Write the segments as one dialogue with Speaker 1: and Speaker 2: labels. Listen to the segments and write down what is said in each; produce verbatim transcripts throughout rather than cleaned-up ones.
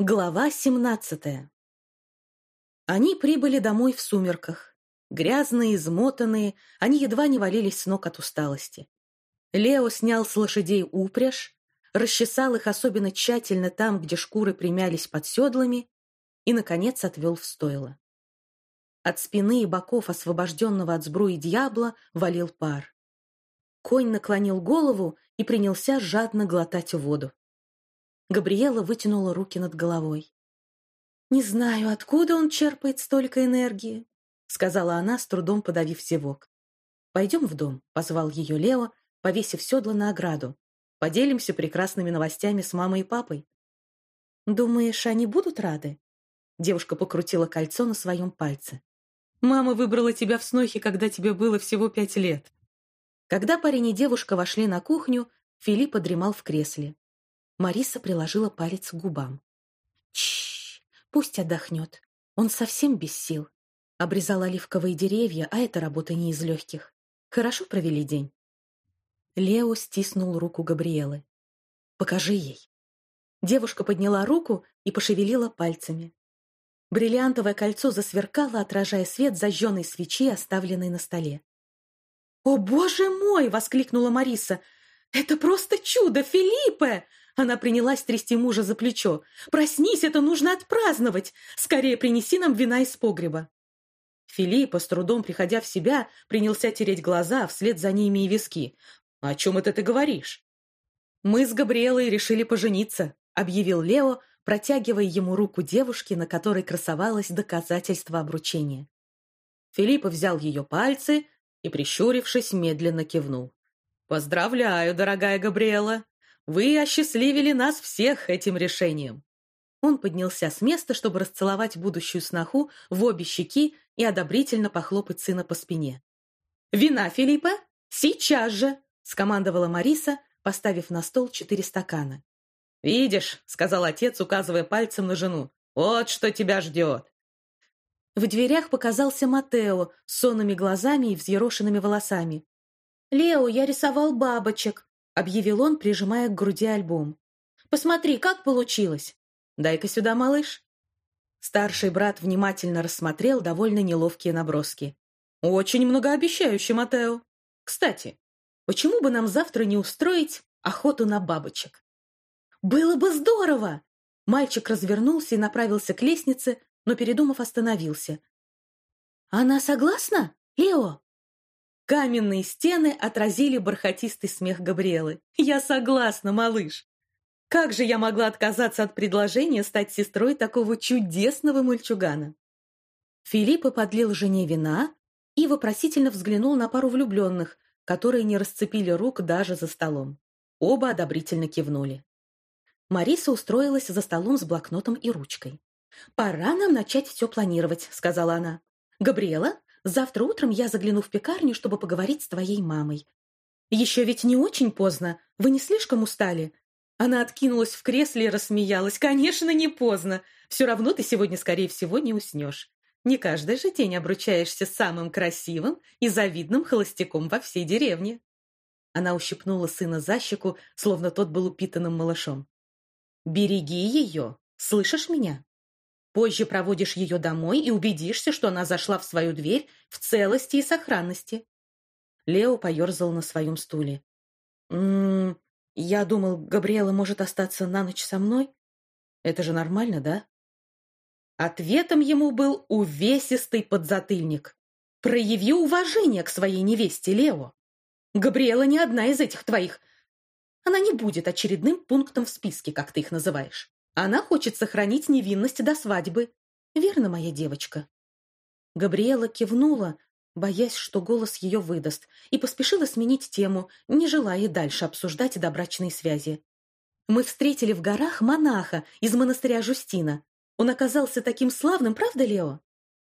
Speaker 1: Глава семнадцатая. Они прибыли домой в сумерках. Грязные, измотанные, они едва не валились с ног от усталости. Лео снял с лошадей упряжь, расчесал их особенно тщательно там, где шкуры примялись под седлами, и, наконец, отвел в стойло. От спины и боков освобожденного от сбруи дьябла валил пар. Конь наклонил голову и принялся жадно глотать воду. Габриэла вытянула руки над головой. «Не знаю, откуда он черпает столько энергии», — сказала она, с трудом подавив зевок. «Пойдем в дом», — позвал ее Лео, повесив седло на ограду. «Поделимся прекрасными новостями с мамой и папой». «Думаешь, они будут рады?» Девушка покрутила кольцо на своем пальце. «Мама выбрала тебя в снохи, когда тебе было всего пять лет». Когда парень и девушка вошли на кухню, Филиппа дремал в кресле. Мариса приложила палец к губам. «Чш, пусть отдохнет. Он совсем без сил. Обрезал оливковые деревья, а это работа не из легких. Хорошо провели день?» Лео стиснул руку Габриэлы. «Покажи ей». Девушка подняла руку и пошевелила пальцами. Бриллиантовое кольцо засверкало, отражая свет зажженной свечи, оставленной на столе. «О, боже мой!» — воскликнула Мариса. «Это просто чудо, Филиппе!» Она принялась трясти мужа за плечо. «Проснись, это нужно отпраздновать! Скорее принеси нам вина из погреба!» Филиппа, с трудом приходя в себя, принялся тереть глаза, а вслед за ними и виски. «О чем это ты говоришь?» «Мы с Габриэлой решили пожениться», — объявил Лео, протягивая ему руку девушки, на которой красовалось доказательство обручения. Филиппа взял ее пальцы и, прищурившись, медленно кивнул. «Поздравляю, дорогая Габриэла! Вы осчастливили нас всех этим решением!» Он поднялся с места, чтобы расцеловать будущую сноху в обе щеки и одобрительно похлопать сына по спине. «Вина, Филиппа? Сейчас же!» — скомандовала Мариса, поставив на стол четыре стакана. «Видишь», — сказал отец, указывая пальцем на жену, — «вот что тебя ждет». В дверях показался Матео с сонными глазами и взъерошенными волосами. «Лео, я рисовал бабочек», — объявил он, прижимая к груди альбом. «Посмотри, как получилось!» «Дай-ка сюда, малыш». Старший брат внимательно рассмотрел довольно неловкие наброски. «Очень многообещающе, Матео. Кстати, почему бы нам завтра не устроить охоту на бабочек?» «Было бы здорово!» Мальчик развернулся и направился к лестнице, но, передумав, остановился. «Она согласна, Лео?» Каменные стены отразили бархатистый смех Габриэлы. «Я согласна, малыш! Как же я могла отказаться от предложения стать сестрой такого чудесного мальчугана?» Филиппа подлил жене вина и вопросительно взглянул на пару влюбленных, которые не расцепили рук даже за столом. Оба одобрительно кивнули. Мариса устроилась за столом с блокнотом и ручкой. «Пора нам начать все планировать», — сказала она. «Габриэла, завтра утром я загляну в пекарню, чтобы поговорить с твоей мамой. Еще ведь не очень поздно. Вы не слишком устали?» Она откинулась в кресле и рассмеялась. «Конечно, не поздно. Все равно ты сегодня, скорее всего, не уснешь. Не каждый же день обручаешься с самым красивым и завидным холостяком во всей деревне». Она ущипнула сына за щеку, словно тот был упитанным малышом. «Береги ее, слышишь меня? Позже проводишь ее домой и убедишься, что она зашла в свою дверь в целости и сохранности». Лео поерзал на своем стуле. «М-м, я думал, Габриэла может остаться на ночь со мной. Это же нормально, да?» Ответом ему был увесистый подзатыльник. «Прояви уважение к своей невесте, Лео. Габриэла не одна из этих твоих. Она не будет очередным пунктом в списке, как ты их называешь. Она хочет сохранить невинность до свадьбы. Верно, моя девочка?» Габриэла кивнула, боясь, что голос ее выдаст, и поспешила сменить тему, не желая дальше обсуждать добрачные связи. «Мы встретили в горах монаха из монастыря Жустина. Он оказался таким славным, правда, Лео?»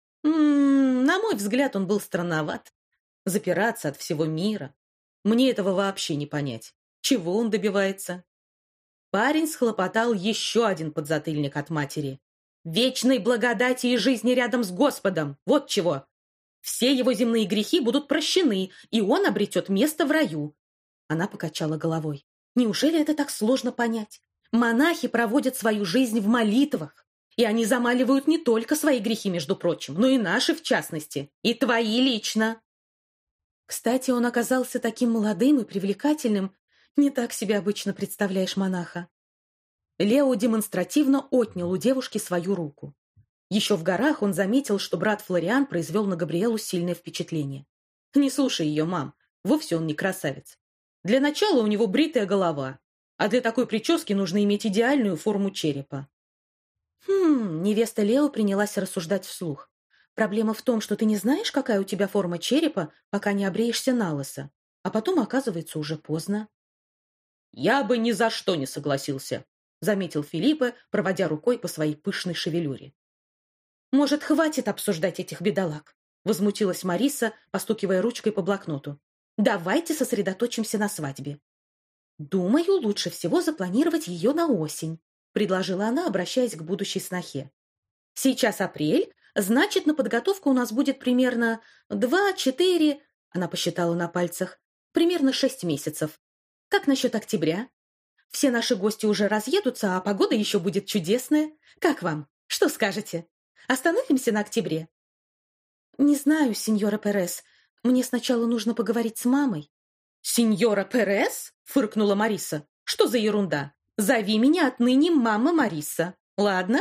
Speaker 1: «М-м, на мой взгляд, он был странноват. Запираться от всего мира. Мне этого вообще не понять. Чего он добивается?» Парень схлопотал еще один подзатыльник от матери. «Вечной благодати и жизни рядом с Господом! Вот чего! Все его земные грехи будут прощены, и он обретет место в раю!» Она покачала головой. «Неужели это так сложно понять? Монахи проводят свою жизнь в молитвах, и они замаливают не только свои грехи, между прочим, но и наши в частности, и твои лично. Кстати, он оказался таким молодым и привлекательным, не так себе обычно представляешь монаха. Лео демонстративно отнял у девушки свою руку. Еще в горах он заметил, что брат Флориан произвел на Габриэлу сильное впечатление. Не слушай ее, мам, вовсе он не красавец. Для начала у него бритая голова, а для такой прически нужно иметь идеальную форму черепа. Хм, невеста Лео принялась рассуждать вслух. Проблема в том, что ты не знаешь, какая у тебя форма черепа, пока не обреешься налысо, а потом, оказывается, уже поздно. Я бы ни за что не согласился, заметил Филиппе, проводя рукой по своей пышной шевелюре. «Может, хватит обсуждать этих бедолаг?» — возмутилась Мариса, постукивая ручкой по блокноту. «Давайте сосредоточимся на свадьбе». «Думаю, лучше всего запланировать ее на осень», — предложила она, обращаясь к будущей снохе. «Сейчас апрель, значит, на подготовку у нас будет примерно два-четыре...» — она посчитала на пальцах. «Примерно шесть месяцев. Как насчет октября? Все наши гости уже разъедутся, а погода еще будет чудесная. Как вам? Что скажете? Остановимся на октябре?» «Не знаю, сеньора Перес. Мне сначала нужно поговорить с мамой». «Сеньора Перес?» — фыркнула Мариса. «Что за ерунда? Зови меня отныне мама Мариса. Ладно?»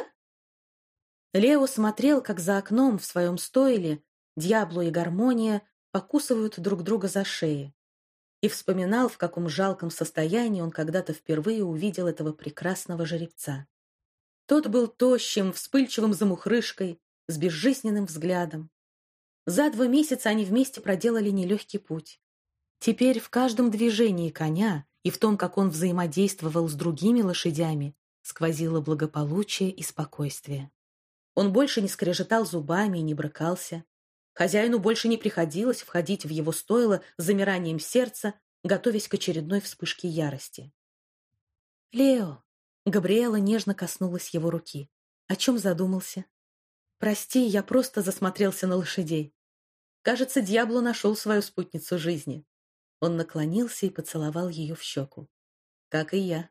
Speaker 1: Лео смотрел, как за окном в своем стойле Дьябло и Гармония покусывают друг друга за шеи, и вспоминал, в каком жалком состоянии он когда-то впервые увидел этого прекрасного жеребца. Тот был тощим, вспыльчивым замухрышкой, с безжизненным взглядом. За два месяца они вместе проделали нелегкий путь. Теперь в каждом движении коня и в том, как он взаимодействовал с другими лошадями, сквозило благополучие и спокойствие. Он больше не скрежетал зубами и не брыкался. Хозяину больше не приходилось входить в его стойло с замиранием сердца, готовясь к очередной вспышке ярости. «Лео!» — Габриэла нежно коснулась его руки. «О чем задумался?» «Прости, я просто засмотрелся на лошадей. Кажется, Дьябло нашел свою спутницу жизни». Он наклонился и поцеловал ее в щеку. «Как и я».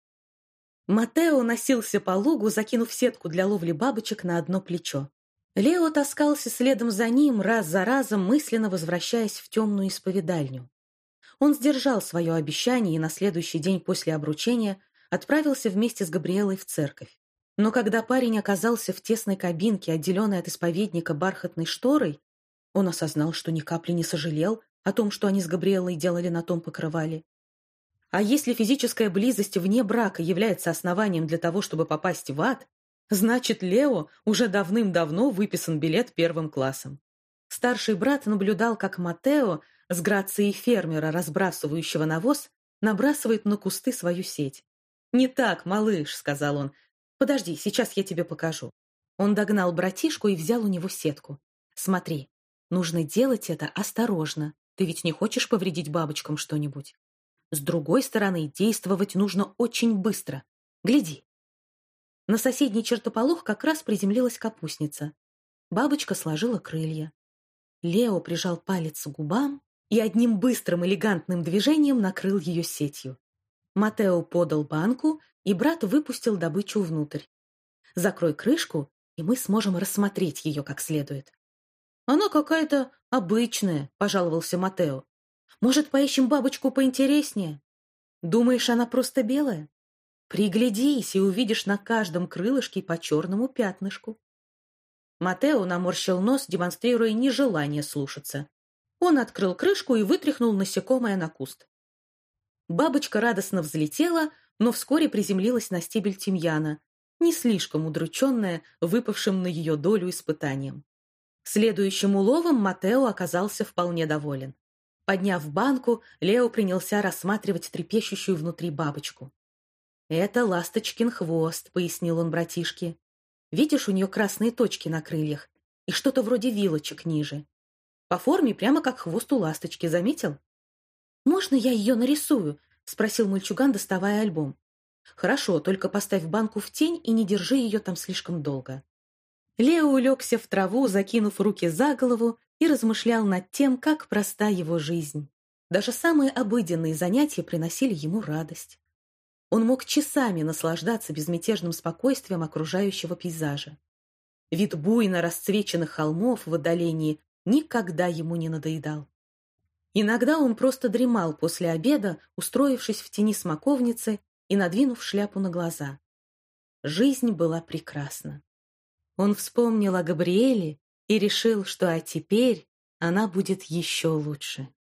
Speaker 1: Матео носился по лугу, закинув сетку для ловли бабочек на одно плечо. Лео таскался следом за ним, раз за разом мысленно возвращаясь в темную исповедальню. Он сдержал свое обещание и на следующий день после обручения отправился вместе с Габриэлой в церковь. Но когда парень оказался в тесной кабинке, отделенной от исповедника бархатной шторой, он осознал, что ни капли не сожалел о том, что они с Габриэлой делали на том покрывале. А если физическая близость вне брака является основанием для того, чтобы попасть в ад, значит, Лео уже давным-давно выписан билет первым классом. Старший брат наблюдал, как Матео, с грацией фермера, разбрасывающего навоз, набрасывает на кусты свою сеть. «Не так, малыш», — сказал он. «Подожди, сейчас я тебе покажу». Он догнал братишку и взял у него сетку. «Смотри, нужно делать это осторожно. Ты ведь не хочешь повредить бабочкам что-нибудь? С другой стороны, действовать нужно очень быстро. Гляди». На соседний чертополох как раз приземлилась капустница. Бабочка сложила крылья. Лео прижал палец к губам и одним быстрым элегантным движением накрыл ее сетью. Матео подал банку, и брат выпустил добычу внутрь. «Закрой крышку, и мы сможем рассмотреть ее как следует». «Она какая-то обычная», — пожаловался Матео. «Может, поищем бабочку поинтереснее?» «Думаешь, она просто белая? Приглядись и увидишь на каждом крылышке по черному пятнышку». Матео наморщил нос, демонстрируя нежелание слушаться. Он открыл крышку и вытряхнул насекомое на куст. Бабочка радостно взлетела, но вскоре приземлилась на стебель тимьяна, не слишком удрученная выпавшим на ее долю испытанием. Следующим уловом Матео оказался вполне доволен. Подняв банку, Лео принялся рассматривать трепещущую внутри бабочку. «Это ласточкин хвост», — пояснил он братишке. «Видишь, у нее красные точки на крыльях и что-то вроде вилочек ниже. По форме прямо как хвост у ласточки, заметил?» «Можно я ее нарисую?» — спросил мальчуган, доставая альбом. «Хорошо, только поставь банку в тень и не держи ее там слишком долго». Лео улегся в траву, закинув руки за голову, и размышлял над тем, как проста его жизнь. Даже самые обыденные занятия приносили ему радость. Он мог часами наслаждаться безмятежным спокойствием окружающего пейзажа. Вид буйно расцвеченных холмов в отдалении никогда ему не надоедал. Иногда он просто дремал после обеда, устроившись в тени смоковницы и надвинув шляпу на глаза. Жизнь была прекрасна. Он вспомнил о Габриэле и решил, что а теперь она будет еще лучше.